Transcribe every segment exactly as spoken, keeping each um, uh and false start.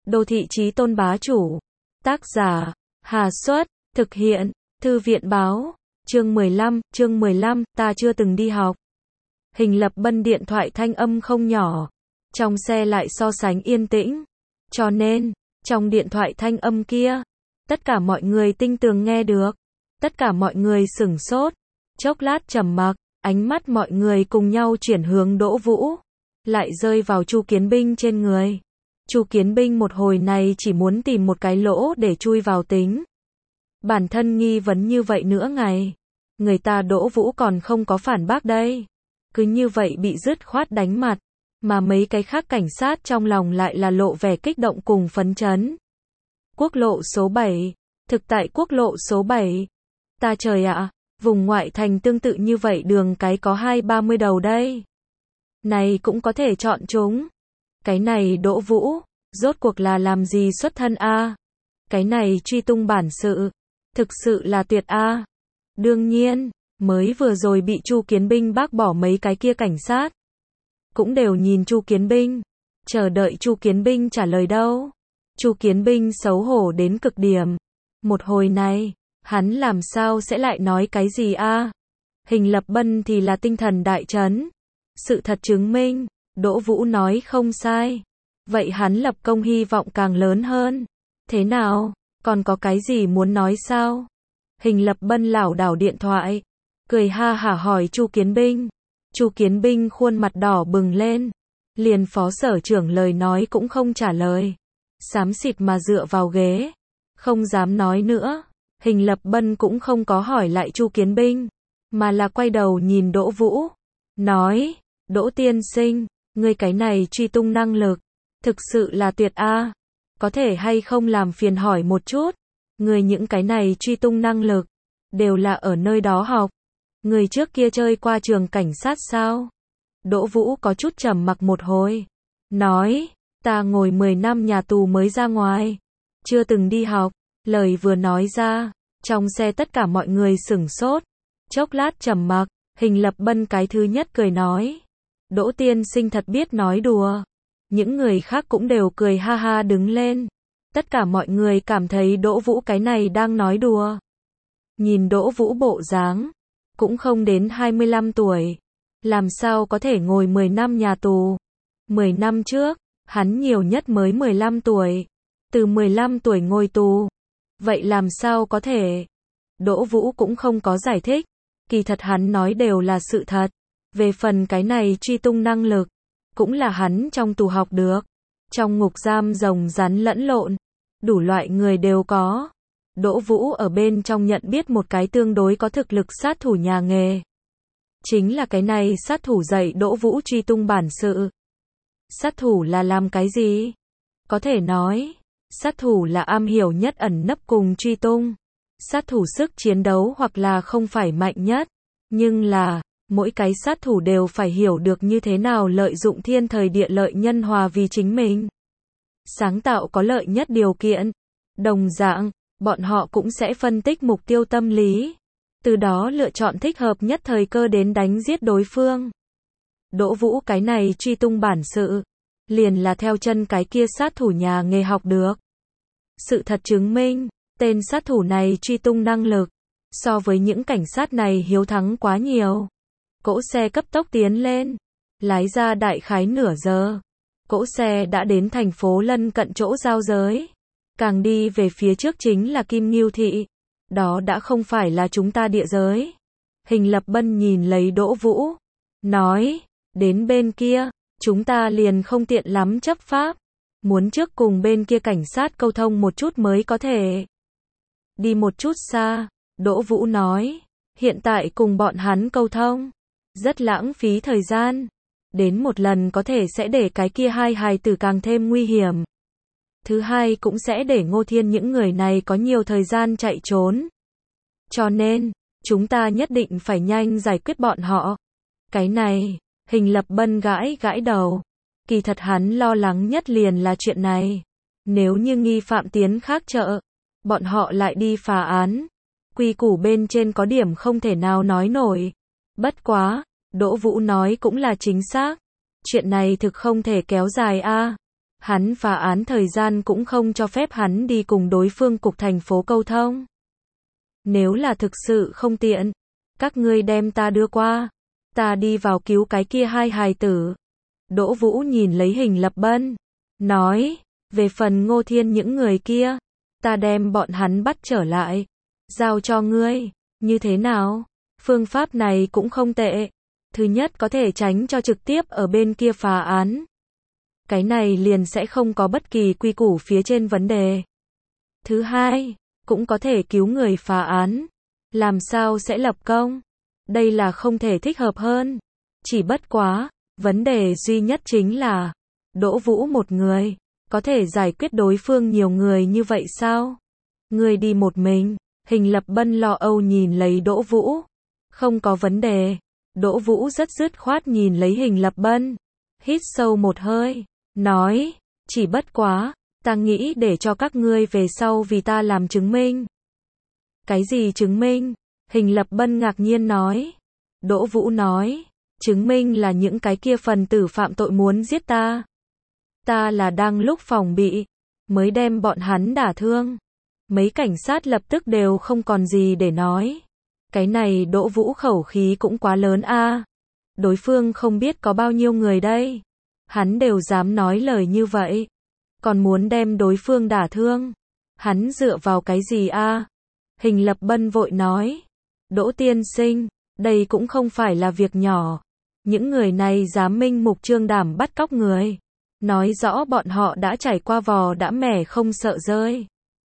Đô thị chí tôn bá chủ. Tác giả, Hà Xuất, thực hiện, Thư viện báo. Chương mười lăm, chương mười lăm, ta chưa từng đi học. Hình Lập Bân điện thoại thanh âm không nhỏ. Trong xe lại so sánh yên tĩnh. Cho nên, trong điện thoại thanh âm kia, tất cả mọi người tinh tường nghe được. Tất cả mọi người sửng sốt. Chốc lát trầm mặc, ánh mắt mọi người cùng nhau chuyển hướng Đỗ Vũ. Lại rơi vào Chu Kiến Binh trên người. Chu Kiến Binh một hồi này chỉ muốn tìm một cái lỗ để chui vào tính. Bản thân nghi vấn như vậy nữa ngày. Người ta Đỗ Vũ còn không có phản bác đây. Cứ như vậy bị dứt khoát đánh mặt. Mà mấy cái khác cảnh sát trong lòng lại là lộ vẻ kích động cùng phấn chấn. Quốc lộ số bảy. Thực tại quốc lộ số bảy. Ta trời ạ, vùng ngoại thành tương tự như vậy đường cái có hai ba mươi đầu đây. Này cũng có thể chọn chúng. Cái này Đỗ Vũ, rốt cuộc là làm gì xuất thân a? Cái này truy tung bản sự, thực sự là tuyệt a. Đương nhiên, mới vừa rồi bị Chu Kiến Binh bác bỏ mấy cái kia cảnh sát. Cũng đều nhìn Chu Kiến Binh, chờ đợi Chu Kiến Binh trả lời đâu. Chu Kiến Binh xấu hổ đến cực điểm. Một hồi này, hắn làm sao sẽ lại nói cái gì a? Hình Lập Bân thì là tinh thần đại chấn. Sự thật chứng minh, Đỗ Vũ nói không sai. Vậy hắn lập công hy vọng càng lớn hơn. Thế nào, còn có cái gì muốn nói sao? Hình Lập Bân lảo đảo điện thoại, cười ha hả hỏi Chu Kiến Binh. Chu Kiến Binh khuôn mặt đỏ bừng lên, liền phó sở trưởng lời nói cũng không trả lời. Xám xịt mà dựa vào ghế, không dám nói nữa. Hình Lập Bân cũng không có hỏi lại Chu Kiến Binh, mà là quay đầu nhìn Đỗ Vũ, nói, Đỗ tiên sinh, ngươi cái này truy tung năng lực, thực sự là tuyệt a. Có thể hay không làm phiền hỏi một chút, ngươi những cái này truy tung năng lực, đều là ở nơi đó học. Ngươi trước kia chơi qua trường cảnh sát sao? Đỗ Vũ có chút trầm mặc một hồi, nói, ta ngồi mười năm nhà tù mới ra ngoài, chưa từng đi học. Lời vừa nói ra, trong xe tất cả mọi người sửng sốt, chốc lát trầm mặc. Hình Lập Bân cái thứ nhất cười nói, Đỗ tiên sinh thật biết nói đùa. Những người khác cũng đều cười ha ha đứng lên. Tất cả mọi người cảm thấy Đỗ Vũ cái này đang nói đùa. Nhìn Đỗ Vũ bộ dáng, cũng không đến hai mươi lăm tuổi. Làm sao có thể ngồi mười năm nhà tù? mười năm trước, hắn nhiều nhất mới mười lăm tuổi. Từ mười lăm tuổi ngồi tù. Vậy làm sao có thể? Đỗ Vũ cũng không có giải thích. Kỳ thật hắn nói đều là sự thật. Về phần cái này truy tung năng lực, cũng là hắn trong tù học được. Trong ngục giam rồng rắn lẫn lộn, đủ loại người đều có. Đỗ Vũ ở bên trong nhận biết một cái tương đối có thực lực sát thủ nhà nghề. Chính là cái này sát thủ dạy Đỗ Vũ truy tung bản sự. Sát thủ là làm cái gì? Có thể nói, sát thủ là am hiểu nhất ẩn nấp cùng truy tung. Sát thủ sức chiến đấu hoặc là không phải mạnh nhất, nhưng là, mỗi cái sát thủ đều phải hiểu được như thế nào lợi dụng thiên thời địa lợi nhân hòa vì chính mình. Sáng tạo có lợi nhất điều kiện. Đồng dạng, bọn họ cũng sẽ phân tích mục tiêu tâm lý. Từ đó lựa chọn thích hợp nhất thời cơ đến đánh giết đối phương. Đỗ Vũ cái này truy tung bản sự, liền là theo chân cái kia sát thủ nhà nghề học được. Sự thật chứng minh, tên sát thủ này truy tung năng lực, so với những cảnh sát này hiếu thắng quá nhiều. Cỗ xe cấp tốc tiến lên, lái ra đại khái nửa giờ. Cỗ xe đã đến thành phố lân cận chỗ giao giới. Càng đi về phía trước chính là Kim Ngưu Thị. Đó đã không phải là chúng ta địa giới. Hình Lập Bân nhìn lấy Đỗ Vũ, nói, đến bên kia, chúng ta liền không tiện lắm chấp pháp. Muốn trước cùng bên kia cảnh sát câu thông một chút mới có thể. Đi một chút xa, Đỗ Vũ nói, hiện tại cùng bọn hắn câu thông, rất lãng phí thời gian. Đến một lần có thể sẽ để cái kia hai hài tử càng thêm nguy hiểm. Thứ hai cũng sẽ để Ngô Thiên những người này có nhiều thời gian chạy trốn. Cho nên, chúng ta nhất định phải nhanh giải quyết bọn họ. Cái này, Hình Lập Bân gãi gãi đầu. Kỳ thật hắn lo lắng nhất liền là chuyện này. Nếu như nghi phạm tiến khác chợ, bọn họ lại đi phá án. Quy củ bên trên có điểm không thể nào nói nổi. Bất quá, Đỗ Vũ nói cũng là chính xác. Chuyện này thực không thể kéo dài a. Hắn phá án thời gian cũng không cho phép hắn đi cùng đối phương cục thành phố câu thông. Nếu là thực sự không tiện, các ngươi đem ta đưa qua, ta đi vào cứu cái kia hai hài tử. Đỗ Vũ nhìn lấy Hình Lập Bân, nói, về phần Ngô Thiên những người kia, ta đem bọn hắn bắt trở lại, giao cho ngươi, như thế nào? Phương pháp này cũng không tệ. Thứ nhất có thể tránh cho trực tiếp ở bên kia phá án. Cái này liền sẽ không có bất kỳ quy củ phía trên vấn đề. Thứ hai, cũng có thể cứu người phá án. Làm sao sẽ lập công? Đây là không thể thích hợp hơn. Chỉ bất quá, vấn đề duy nhất chính là, Đỗ Vũ một người, có thể giải quyết đối phương nhiều người như vậy sao? Người đi một mình, Hình Lập Bân lo âu nhìn lấy Đỗ Vũ. Không có vấn đề. Đỗ Vũ rất dứt khoát nhìn lấy Hình Lập Bân. Hít sâu một hơi, nói, chỉ bất quá, ta nghĩ để cho các ngươi về sau vì ta làm chứng minh. Cái gì chứng minh? Hình Lập Bân ngạc nhiên nói. Đỗ Vũ nói, chứng minh là những cái kia phần tử phạm tội muốn giết ta. Ta là đang lúc phòng bị, mới đem bọn hắn đả thương. Mấy cảnh sát lập tức đều không còn gì để nói. Cái này Đỗ Vũ khẩu khí cũng quá lớn a. Đối phương không biết có bao nhiêu người đây. Hắn đều dám nói lời như vậy. Còn muốn đem đối phương đả thương. Hắn dựa vào cái gì a? Hình Lập Bân vội nói. Đỗ tiên sinh, đây cũng không phải là việc nhỏ. Những người này dám minh mục trương đảm bắt cóc người. Nói rõ bọn họ đã trải qua vò đã mẻ không sợ rơi.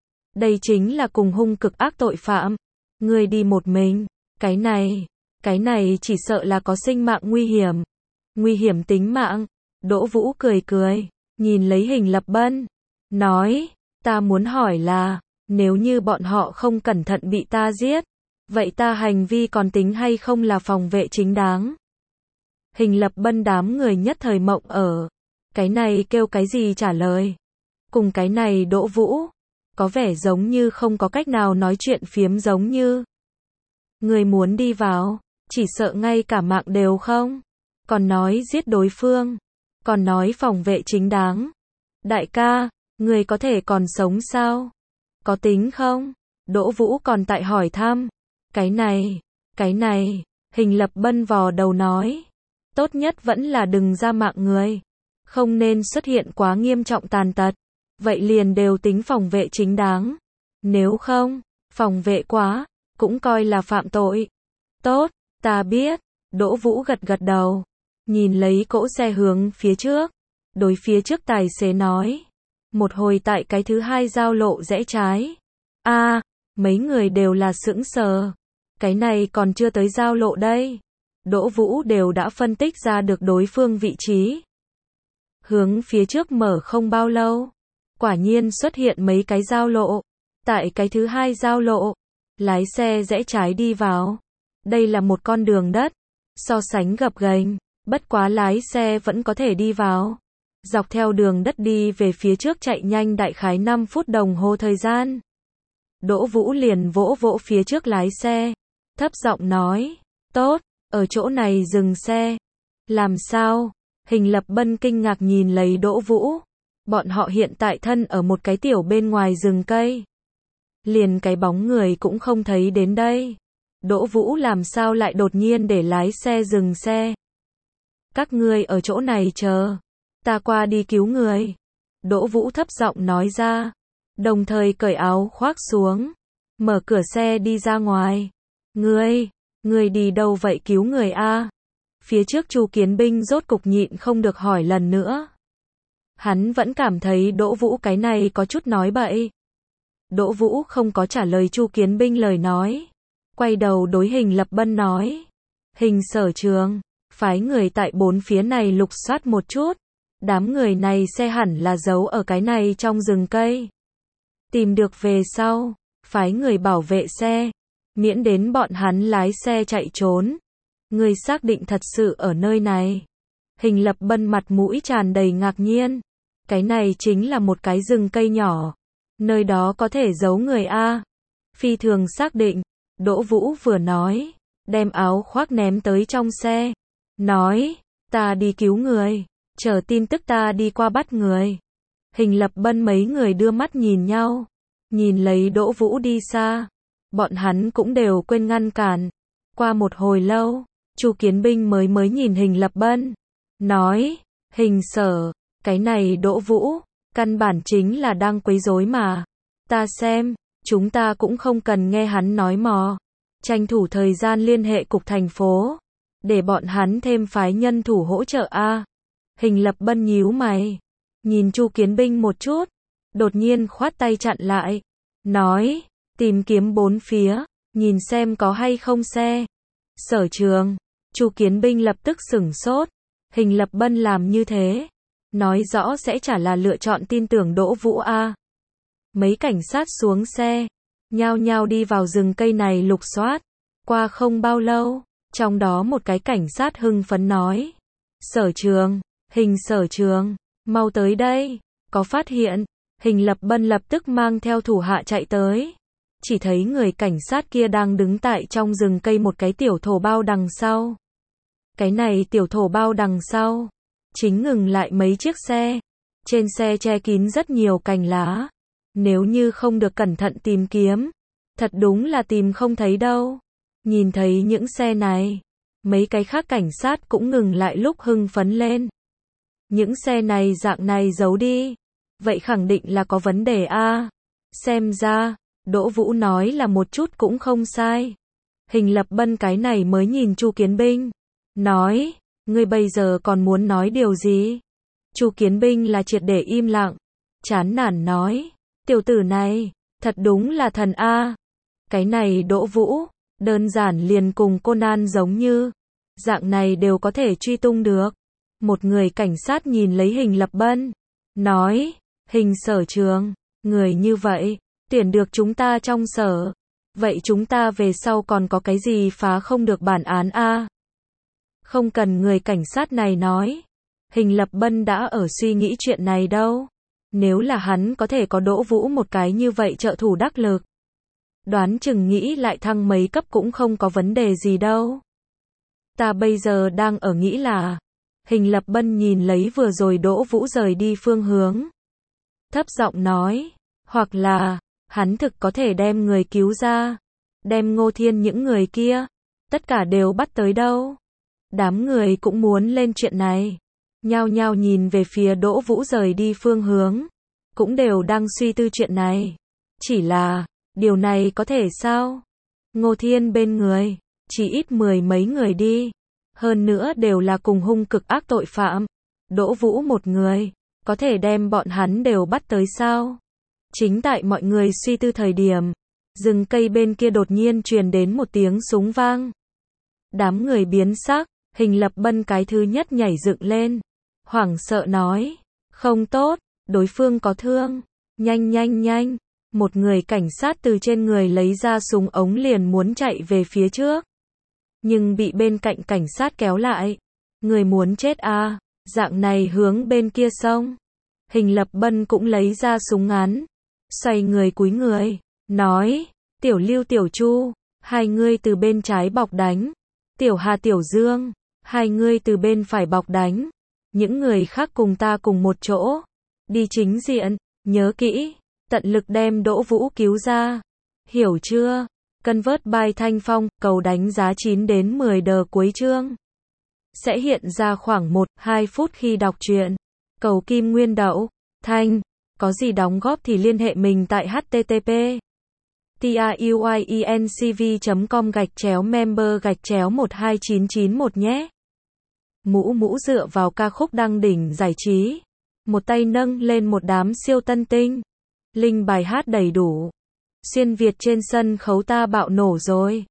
Đây chính là cùng hung cực ác tội phạm. Người đi một mình, cái này, cái này chỉ sợ là có sinh mạng nguy hiểm. Nguy hiểm tính mạng. Đỗ Vũ cười cười, nhìn lấy Hình Lập Bân, nói, ta muốn hỏi là, nếu như bọn họ không cẩn thận bị ta giết, vậy ta hành vi còn tính hay không là phòng vệ chính đáng? Hình Lập Bân đám người nhất thời mộng ở, cái này kêu cái gì trả lời? Cùng cái này Đỗ Vũ, có vẻ giống như không có cách nào nói chuyện phiếm giống như. Người muốn đi vào, chỉ sợ ngay cả mạng đều không, còn nói giết đối phương, còn nói phòng vệ chính đáng. Đại ca, người có thể còn sống sao? Có tính không? Đỗ Vũ còn tại hỏi thăm. Cái này, cái này, Hình Lập Bân vò đầu nói. Tốt nhất vẫn là đừng ra mạng người. Không nên xuất hiện quá nghiêm trọng tàn tật. Vậy liền đều tính phòng vệ chính đáng. Nếu không, phòng vệ quá, cũng coi là phạm tội. Tốt, ta biết. Đỗ Vũ gật gật đầu. Nhìn lấy cỗ xe hướng phía trước. Đối phía trước tài xế nói. Một hồi tại cái thứ hai giao lộ rẽ trái. a à, mấy người đều là sững sờ. Cái này còn chưa tới giao lộ đây. Đỗ Vũ đều đã phân tích ra được đối phương vị trí. Hướng phía trước mở không bao lâu. Quả nhiên xuất hiện mấy cái giao lộ. Tại cái thứ hai giao lộ, lái xe rẽ trái đi vào. Đây là một con đường đất. So sánh gập ghềnh, bất quá lái xe vẫn có thể đi vào. Dọc theo đường đất đi về phía trước chạy nhanh đại khái năm phút đồng hồ thời gian. Đỗ Vũ liền vỗ vỗ phía trước lái xe. Thấp giọng nói, tốt, ở chỗ này dừng xe. Làm sao? Hình Lập Bân kinh ngạc nhìn lấy Đỗ Vũ. Bọn họ hiện tại thân ở một cái tiểu bên ngoài rừng cây. Liền cái bóng người cũng không thấy đến đây. Đỗ Vũ làm sao lại đột nhiên để lái xe dừng xe? Các ngươi ở chỗ này chờ. Ta qua đi cứu người. Đỗ Vũ thấp giọng nói ra. Đồng thời cởi áo khoác xuống. Mở cửa xe đi ra ngoài. Ngươi, ngươi đi đâu vậy cứu người a? Phía trước Chu Kiến Binh rốt cục nhịn không được hỏi lần nữa. Hắn vẫn cảm thấy Đỗ Vũ cái này có chút nói bậy. Đỗ Vũ không có trả lời Chu Kiến Binh lời nói. Quay đầu đối Hình Lập Bân nói. Hình sở trường, phái người tại bốn phía này lục soát một chút. Đám người này xe hẳn là giấu ở cái này trong rừng cây. Tìm được về sau, phái người bảo vệ xe. Miễn đến bọn hắn lái xe chạy trốn. Người xác định thật sự ở nơi này. Hình Lập Bân mặt mũi tràn đầy ngạc nhiên. Cái này chính là một cái rừng cây nhỏ. Nơi đó có thể giấu người a? Phi thường xác định. Đỗ Vũ vừa nói, đem áo khoác ném tới trong xe. Nói, ta đi cứu người. Chờ tin tức ta đi qua bắt người. Hình Lập Bân mấy người đưa mắt nhìn nhau, nhìn lấy Đỗ Vũ đi xa. Bọn hắn cũng đều quên ngăn cản. Qua một hồi lâu, Chu Kiến Binh mới mới nhìn Hình Lập Bân, nói, Hình Sở, cái này Đỗ Vũ, căn bản chính là đang quấy rối mà. Ta xem, chúng ta cũng không cần nghe hắn nói mò. Tranh thủ thời gian liên hệ cục thành phố, để bọn hắn thêm phái nhân thủ hỗ trợ a. Hình Lập Bân nhíu mày, nhìn Chu Kiến Binh một chút, đột nhiên khoát tay chặn lại, nói, tìm kiếm bốn phía, nhìn xem có hay không xe. Sở Trường, Chu Kiến Binh lập tức sửng sốt, Hình Lập Bân làm như thế, nói rõ sẽ chả là lựa chọn tin tưởng Đỗ Vũ a. Mấy cảnh sát xuống xe, nhao nhao đi vào rừng cây này lục soát. Qua không bao lâu, trong đó một cái cảnh sát hưng phấn nói, Sở Trường, Hình Sở Trường, mau tới đây, có phát hiện. Hình Lập Bân lập tức mang theo thủ hạ chạy tới. Chỉ thấy người cảnh sát kia đang đứng tại trong rừng cây một cái tiểu thổ bao đằng sau. Cái này tiểu thổ bao đằng sau, chính ngừng lại mấy chiếc xe. Trên xe che kín rất nhiều cành lá. Nếu như không được cẩn thận tìm kiếm, thật đúng là tìm không thấy đâu. Nhìn thấy những xe này, mấy cái khác cảnh sát cũng ngừng lại lúc hưng phấn lên. Những xe này dạng này giấu đi, vậy khẳng định là có vấn đề a. Xem ra, Đỗ Vũ nói là một chút cũng không sai. Hình Lập Bân cái này mới nhìn Chu Kiến Binh, nói, ngươi bây giờ còn muốn nói điều gì? Chu Kiến Binh là triệt để im lặng, chán nản nói, tiểu tử này, thật đúng là thần a. Cái này Đỗ Vũ, đơn giản liền cùng Conan giống như, dạng này đều có thể truy tung được. Một người cảnh sát nhìn lấy Hình Lập Bân, nói, Hình Sở Trường, người như vậy, tuyển được chúng ta trong sở, vậy chúng ta về sau còn có cái gì phá không được bản án a? Không cần người cảnh sát này nói, Hình Lập Bân đã ở suy nghĩ chuyện này đâu. Nếu là hắn có thể có Đỗ Vũ một cái như vậy trợ thủ đắc lực, đoán chừng nghĩ lại thăng mấy cấp cũng không có vấn đề gì đâu. Ta bây giờ đang ở nghĩ là, Hình Lập Bân nhìn lấy vừa rồi Đỗ Vũ rời đi phương hướng, thấp giọng nói, hoặc là, hắn thực có thể đem người cứu ra, đem Ngô Thiên những người kia, tất cả đều bắt tới đâu. Đám người cũng muốn lên chuyện này, nhao nhao nhìn về phía Đỗ Vũ rời đi phương hướng, cũng đều đang suy tư chuyện này. Chỉ là, điều này có thể sao? Ngô Thiên bên người, chỉ ít mười mấy người đi, hơn nữa đều là cùng hung cực ác tội phạm. Đỗ Vũ một người, có thể đem bọn hắn đều bắt tới sao? Chính tại mọi người suy tư thời điểm, rừng cây bên kia đột nhiên truyền đến một tiếng súng vang. Đám người biến sắc, Hình Lập Bân cái thứ nhất nhảy dựng lên, hoảng sợ nói, không tốt, đối phương có thương, nhanh nhanh nhanh. Một người cảnh sát từ trên người lấy ra súng ống liền muốn chạy về phía trước, nhưng bị bên cạnh cảnh sát kéo lại. Người muốn chết à, dạng này hướng bên kia xông. Hình Lập Bân cũng lấy ra súng ngắn, xoay người cúi người, nói, Tiểu Lưu Tiểu Chu, hai ngươi từ bên trái bọc đánh, Tiểu Hà Tiểu Dương, hai ngươi từ bên phải bọc đánh, những người khác cùng ta cùng một chỗ, đi chính diện, nhớ kỹ, tận lực đem Đỗ Vũ cứu ra, hiểu chưa? Convert by Thanh Phong, cầu đánh giá chín đến mười đờ cuối chương. Sẽ hiện ra khoảng một đến hai phút khi đọc truyện. Cầu Kim Nguyên Đậu, Thanh, có gì đóng góp thì liên hệ mình tại http truyencv chấm com gạch chéo member gạch chéo một hai chín chín một nhé. Mũ Mũ dựa vào ca khúc đăng đỉnh giải trí, một tay nâng lên một đám siêu tân tinh. Link bài hát đầy đủ. Xuyên Việt trên sân khấu ta bạo nổ rồi.